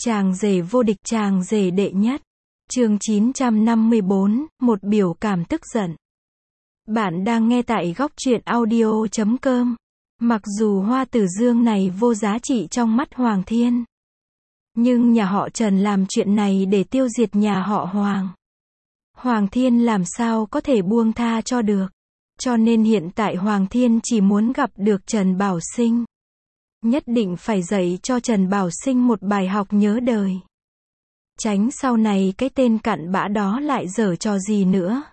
Chàng rể vô địch, chàng rể đệ nhất. Chương 954, một biểu cảm tức giận. Bạn đang nghe tại góc truyện audio.com. Mặc dù Hoa Tử Dương này vô giá trị trong mắt Hoàng Thiên, nhưng nhà họ Trần làm chuyện này để tiêu diệt nhà họ Hoàng. Hoàng Thiên làm sao có thể buông tha cho được. Cho nên hiện tại Hoàng Thiên chỉ muốn gặp được Trần Bảo Sinh. Nhất định phải dạy cho Trần Bảo Sinh một bài học nhớ đời. Tránh sau này cái tên cặn bã đó lại giở trò gì nữa.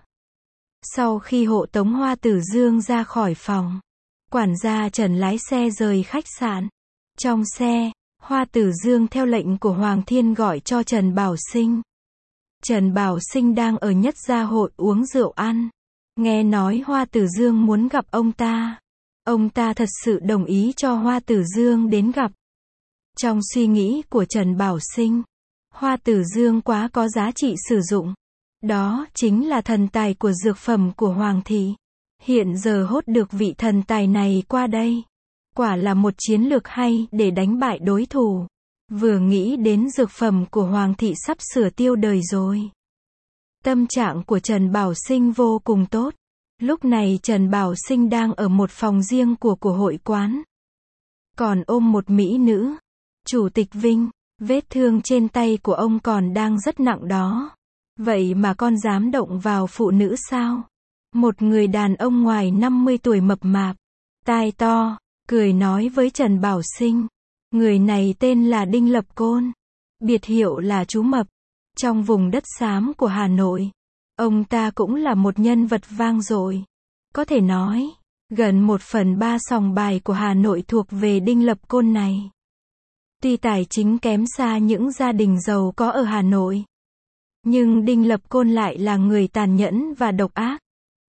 Sau khi hộ tống Hoa Tử Dương ra khỏi phòng, quản gia Trần lái xe rời khách sạn. Trong xe, Hoa Tử Dương theo lệnh của Hoàng Thiên gọi cho Trần Bảo Sinh. Trần Bảo Sinh đang ở Nhất Gia Hội uống rượu ăn. Nghe nói Hoa Tử Dương muốn gặp ông ta. Ông ta thật sự đồng ý cho Hoa Tử Dương đến gặp. Trong suy nghĩ của Trần Bảo Sinh, Hoa Tử Dương quá có giá trị sử dụng. Đó chính là thần tài của dược phẩm của Hoàng thị. Hiện giờ hốt được vị thần tài này qua đây. Quả là một chiến lược hay để đánh bại đối thủ. Vừa nghĩ đến dược phẩm của Hoàng thị sắp sửa tiêu đời rồi. Tâm trạng của Trần Bảo Sinh vô cùng tốt. Lúc này Trần Bảo Sinh đang ở một phòng riêng của hội quán. Còn ôm một mỹ nữ. Chủ tịch Vinh, vết thương trên tay của ông còn đang rất nặng đó. Vậy mà con dám động vào phụ nữ sao? Một người đàn ông ngoài 50 tuổi mập mạp, tai to, cười nói với Trần Bảo Sinh. Người này tên là Đinh Lập Côn. Biệt hiệu là chú Mập. Trong vùng đất xám của Hà Nội, ông ta cũng là một nhân vật vang dội. Có thể nói, gần 1/3 sòng bài của Hà Nội thuộc về Đinh Lập Côn này. Tuy tài chính kém xa những gia đình giàu có ở Hà Nội, nhưng Đinh Lập Côn lại là người tàn nhẫn và độc ác.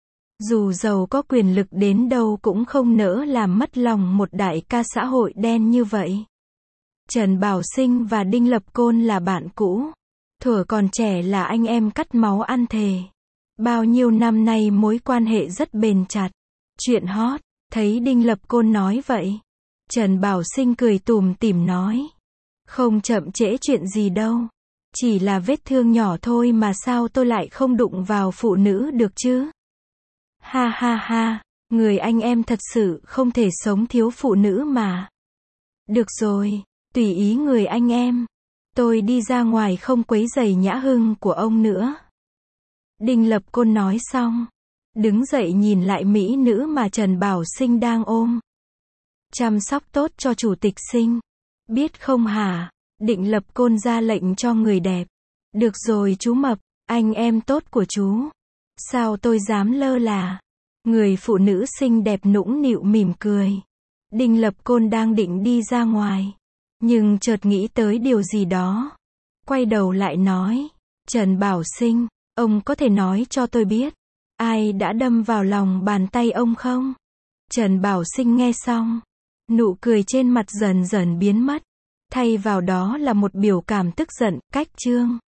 Dù giàu có quyền lực đến đâu cũng không nỡ làm mất lòng một đại ca xã hội đen như vậy. Trần Bảo Sinh và Đinh Lập Côn là bạn cũ. Thuở còn trẻ là anh em cắt máu ăn thề. Bao nhiêu năm nay mối quan hệ rất bền chặt. Chuyện hot, thấy Đinh Lập Côn nói vậy. Trần Bảo Sinh cười tủm tỉm nói. Không chậm trễ chuyện gì đâu. Chỉ là vết thương nhỏ thôi mà sao tôi lại không đụng vào phụ nữ được chứ? Ha ha ha, người anh em thật sự không thể sống thiếu phụ nữ mà. Được rồi, tùy ý người anh em. Tôi đi ra ngoài không quấy rầy nhã hưng của ông nữa. Đinh Lập Côn nói xong, đứng dậy nhìn lại mỹ nữ mà Trần Bảo Sinh đang ôm. Chăm sóc tốt cho chủ tịch Sinh. Biết không hả? Đinh Lập Côn ra lệnh cho người đẹp. Được rồi chú Mập, anh em tốt của chú. Sao tôi dám lơ là? Người phụ nữ xinh đẹp nũng nịu mỉm cười. Đinh Lập Côn đang định đi ra ngoài, nhưng chợt nghĩ tới điều gì đó. Quay đầu lại nói. Trần Bảo Sinh, ông có thể nói cho tôi biết, ai đã đâm vào lòng bàn tay ông không? Trần Bảo Sinh nghe xong, nụ cười trên mặt dần dần biến mất. Thay vào đó là một biểu cảm tức giận, cách trương.